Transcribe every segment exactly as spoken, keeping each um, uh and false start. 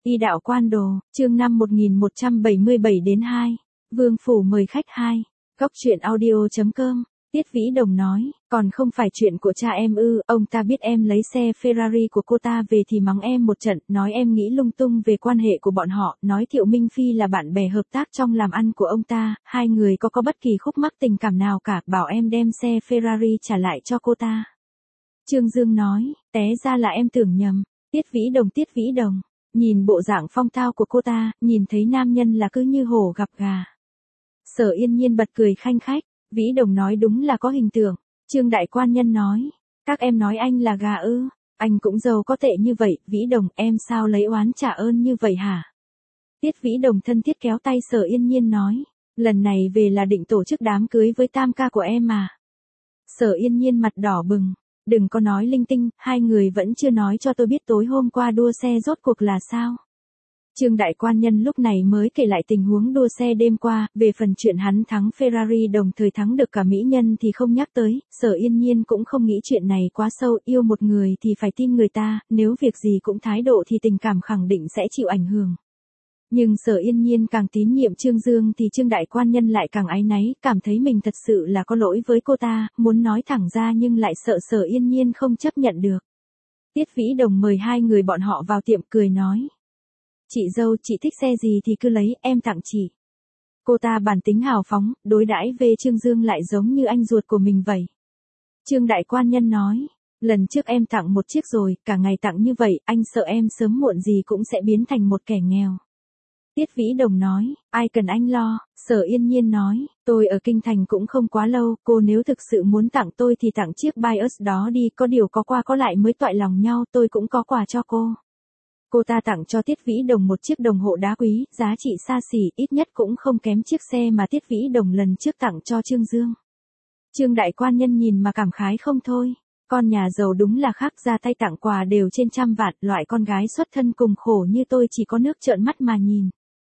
Y đạo quan đồ, chương năm một nghìn một trăm bảy mươi bảy đến hai. Vương phủ mời khách hai. Góc truyện audio chấm com. Tiết Vĩ Đồng nói, còn không phải chuyện của cha em ư, ông ta biết em lấy xe Ferrari của cô ta về thì mắng em một trận, nói em nghĩ lung tung về quan hệ của bọn họ, nói Thiệu Minh Phi là bạn bè hợp tác trong làm ăn của ông ta, hai người có có bất kỳ khúc mắc tình cảm nào cả, bảo em đem xe Ferrari trả lại cho cô ta. Trương Dương nói, té ra là em tưởng nhầm. Tiết Vĩ Đồng Tiết Vĩ Đồng, nhìn bộ dạng phong tao của cô ta, nhìn thấy nam nhân là cứ như hổ gặp gà. Sở Yên Nhiên bật cười khanh khách, Vĩ Đồng nói đúng là có hình tượng. Trương Đại Quan Nhân nói, các em nói anh là gà ư, anh cũng giàu có tệ như vậy, Vĩ Đồng em sao lấy oán trả ơn như vậy hả? Tiết Vĩ Đồng thân thiết kéo tay Sở Yên Nhiên nói, lần này về là định tổ chức đám cưới với tam ca của em mà. Sở Yên Nhiên mặt đỏ bừng. Đừng có nói linh tinh, hai người vẫn chưa nói cho tôi biết tối hôm qua đua xe rốt cuộc là sao. Trương Đại Quan Nhân lúc này mới kể lại tình huống đua xe đêm qua, về phần chuyện hắn thắng Ferrari đồng thời thắng được cả mỹ nhân thì không nhắc tới, Sở Yên Nhiên cũng không nghĩ chuyện này quá sâu, yêu một người thì phải tin người ta, nếu việc gì cũng thái độ thì tình cảm khẳng định sẽ chịu ảnh hưởng. Nhưng Sở Yên Nhiên càng tín nhiệm Trương Dương thì Trương Đại Quan Nhân lại càng áy náy, cảm thấy mình thật sự là có lỗi với cô ta, muốn nói thẳng ra nhưng lại sợ Sở Yên Nhiên không chấp nhận được. Tiết Vĩ Đồng mời hai người bọn họ vào tiệm cười nói. Chị dâu, chị thích xe gì thì cứ lấy, em tặng chị. Cô ta bản tính hào phóng, đối đãi với Trương Dương lại giống như anh ruột của mình vậy. Trương Đại Quan Nhân nói. Lần trước em tặng một chiếc rồi, cả ngày tặng như vậy, anh sợ em sớm muộn gì cũng sẽ biến thành một kẻ nghèo. Tiết Vĩ Đồng nói, ai cần anh lo, Sở Yên Nhiên nói, tôi ở Kinh Thành cũng không quá lâu, cô nếu thực sự muốn tặng tôi thì tặng chiếc Bios đó đi, có điều có qua có lại mới toại lòng nhau, tôi cũng có quà cho cô. Cô ta tặng cho Tiết Vĩ Đồng một chiếc đồng hồ đá quý, giá trị xa xỉ, ít nhất cũng không kém chiếc xe mà Tiết Vĩ Đồng lần trước tặng cho Trương Dương. Trương Đại Quan Nhân nhìn mà cảm khái không thôi. Con nhà giàu đúng là khác, ra tay tặng quà đều trên trăm vạn, loại con gái xuất thân cùng khổ như tôi chỉ có nước trợn mắt mà nhìn.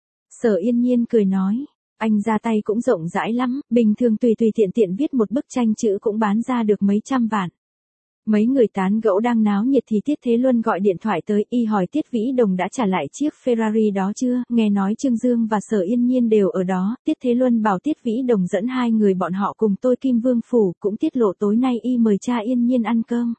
Sở Yên Nhiên cười nói, anh ra tay cũng rộng rãi lắm, bình thường tùy tùy tiện tiện viết một bức tranh chữ cũng bán ra được mấy trăm vạn. Mấy người tán gẫu đang náo nhiệt thì Tiết Thế Luân gọi điện thoại tới, y hỏi Tiết Vĩ Đồng đã trả lại chiếc Ferrari đó chưa, nghe nói Trương Dương và Sở Yên Nhiên đều ở đó, Tiết Thế Luân bảo Tiết Vĩ Đồng dẫn hai người bọn họ cùng tôi Kim Vương Phủ, cũng tiết lộ tối nay y mời cha Yên Nhiên ăn cơm.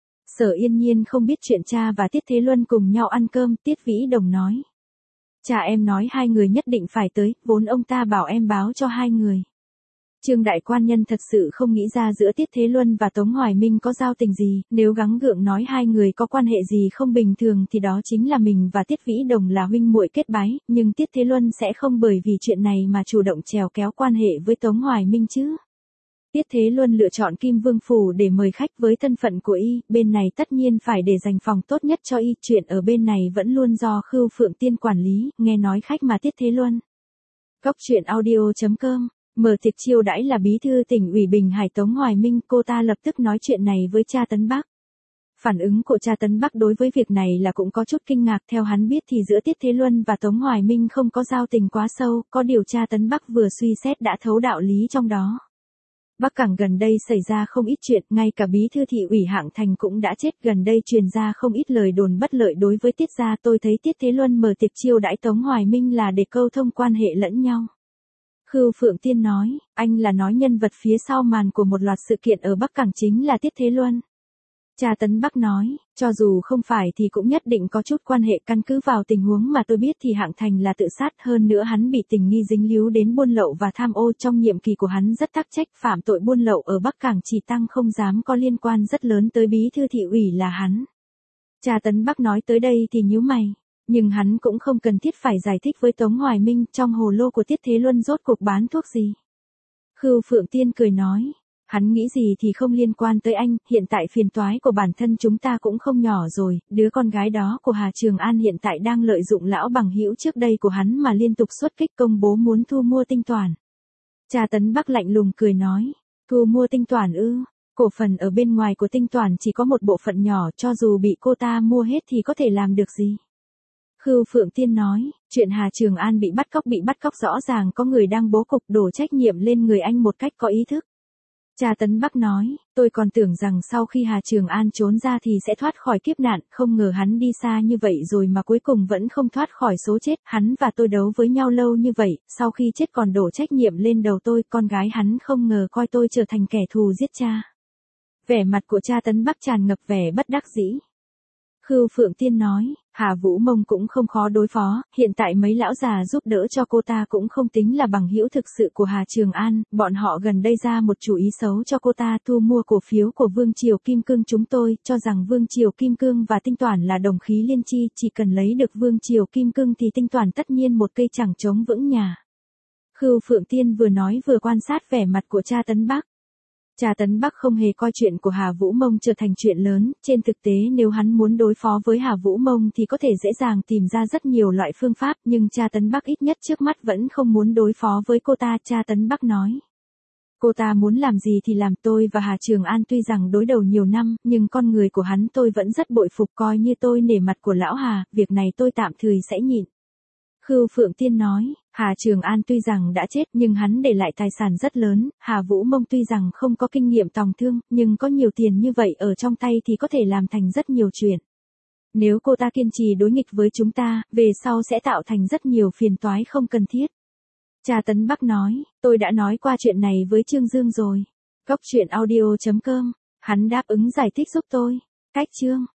Sở Yên Nhiên không biết chuyện cha và Tiết Thế Luân cùng nhau ăn cơm, Tiết Vĩ Đồng nói. Cha em nói hai người nhất định phải tới, vốn ông ta bảo em báo cho hai người. Trương Đại Quan Nhân thật sự không nghĩ ra giữa Tiết Thế Luân và Tống Hoài Minh có giao tình gì, nếu gắng gượng nói hai người có quan hệ gì không bình thường thì đó chính là mình và Tiết Vĩ Đồng là huynh muội kết bái, nhưng Tiết Thế Luân sẽ không bởi vì chuyện này mà chủ động trèo kéo quan hệ với Tống Hoài Minh chứ. Tiết Thế Luân lựa chọn Kim Vương Phủ để mời khách với thân phận của y, bên này tất nhiên phải để dành phòng tốt nhất cho y, chuyện ở bên này vẫn luôn do Khưu Phượng Tiên quản lý, nghe nói khách mà Tiết Thế Luân. Góc truyện audio chấm com, mở tiệc chiêu đãi là bí thư tỉnh ủy Bình Hải Tống Hoài Minh, cô ta lập tức nói chuyện này với cha Tấn Bắc. Phản ứng của cha Tấn Bắc đối với việc này là cũng có chút kinh ngạc, theo hắn biết thì giữa Tiết Thế Luân và Tống Hoài Minh không có giao tình quá sâu, có điều cha Tấn Bắc vừa suy xét đã thấu đạo lý trong đó. Bắc Cảng gần đây xảy ra không ít chuyện, ngay cả bí thư thị ủy Hạng Thành cũng đã chết, gần đây truyền ra không ít lời đồn bất lợi đối với Tiết gia, tôi thấy Tiết Thế Luân mở tiệc chiêu đãi Tống Hoài Minh là để câu thông quan hệ lẫn nhau. Khưu Phượng Tiên nói, anh là nói nhân vật phía sau màn của một loạt sự kiện ở Bắc Cảng chính là Tiết Thế Luân. Cha Tấn Bắc nói, cho dù không phải thì cũng nhất định có chút quan hệ, căn cứ vào tình huống mà tôi biết thì Hạng Thành là tự sát, hơn nữa hắn bị tình nghi dính líu đến buôn lậu và tham ô, trong nhiệm kỳ của hắn rất tắc trách, phạm tội buôn lậu ở Bắc Cảng chỉ tăng không dám có liên quan rất lớn tới bí thư thị ủy là hắn. Cha Tấn Bắc nói tới đây thì nhíu mày, nhưng hắn cũng không cần thiết phải giải thích với Tống Hoài Minh trong hồ lô của Tiết Thế Luân rốt cuộc bán thuốc gì. Khưu Phượng Tiên cười nói. Hắn nghĩ gì thì không liên quan tới anh, hiện tại phiền toái của bản thân chúng ta cũng không nhỏ rồi, đứa con gái đó của Hà Trường An hiện tại đang lợi dụng lão bằng hữu trước đây của hắn mà liên tục xuất kích công bố muốn thu mua Tinh Toản. Cha Tấn Bắc lạnh lùng cười nói, thu mua Tinh Toản ư, cổ phần ở bên ngoài của Tinh Toản chỉ có một bộ phận nhỏ, cho dù bị cô ta mua hết thì có thể làm được gì. Khưu Phượng Tiên nói, chuyện Hà Trường An bị bắt cóc bị bắt cóc rõ ràng có người đang bố cục, đổ trách nhiệm lên người anh một cách có ý thức. Cha Tấn Bắc nói, tôi còn tưởng rằng sau khi Hà Trường An trốn ra thì sẽ thoát khỏi kiếp nạn, không ngờ hắn đi xa như vậy rồi mà cuối cùng vẫn không thoát khỏi số chết, hắn và tôi đấu với nhau lâu như vậy, sau khi chết còn đổ trách nhiệm lên đầu tôi, con gái hắn không ngờ coi tôi trở thành kẻ thù giết cha. Vẻ mặt của cha Tấn Bắc tràn ngập vẻ bất đắc dĩ. Khưu Phượng Tiên nói, Hà Vũ Mông cũng không khó đối phó, hiện tại mấy lão già giúp đỡ cho cô ta cũng không tính là bằng hữu thực sự của Hà Trường An, bọn họ gần đây ra một chủ ý xấu cho cô ta thu mua cổ phiếu của Vương Triều Kim Cương chúng tôi, cho rằng Vương Triều Kim Cương và Tinh Toản là đồng khí liên chi, chỉ cần lấy được Vương Triều Kim Cương thì Tinh Toản tất nhiên một cây chẳng chống vững nhà. Khưu Phượng Tiên vừa nói vừa quan sát vẻ mặt của cha Tấn Bắc. Cha Tấn Bắc không hề coi chuyện của Hà Vũ Mông trở thành chuyện lớn, trên thực tế nếu hắn muốn đối phó với Hà Vũ Mông thì có thể dễ dàng tìm ra rất nhiều loại phương pháp, nhưng cha Tấn Bắc ít nhất trước mắt vẫn không muốn đối phó với cô ta, cha Tấn Bắc nói. Cô ta muốn làm gì thì làm, tôi và Hà Trường An tuy rằng đối đầu nhiều năm, nhưng con người của hắn tôi vẫn rất bội phục, coi như tôi nể mặt của lão Hà, việc này tôi tạm thời sẽ nhịn. Khưu Phượng Tiên nói, Hà Trường An tuy rằng đã chết nhưng hắn để lại tài sản rất lớn, Hà Vũ Mông tuy rằng không có kinh nghiệm tòng thương, nhưng có nhiều tiền như vậy ở trong tay thì có thể làm thành rất nhiều chuyện. Nếu cô ta kiên trì đối nghịch với chúng ta, về sau sẽ tạo thành rất nhiều phiền toái không cần thiết. Cha Tấn Bắc nói, tôi đã nói qua chuyện này với Trương Dương rồi. Cốc truyện audio chấm com, hắn đáp ứng giải thích giúp tôi. Cách chương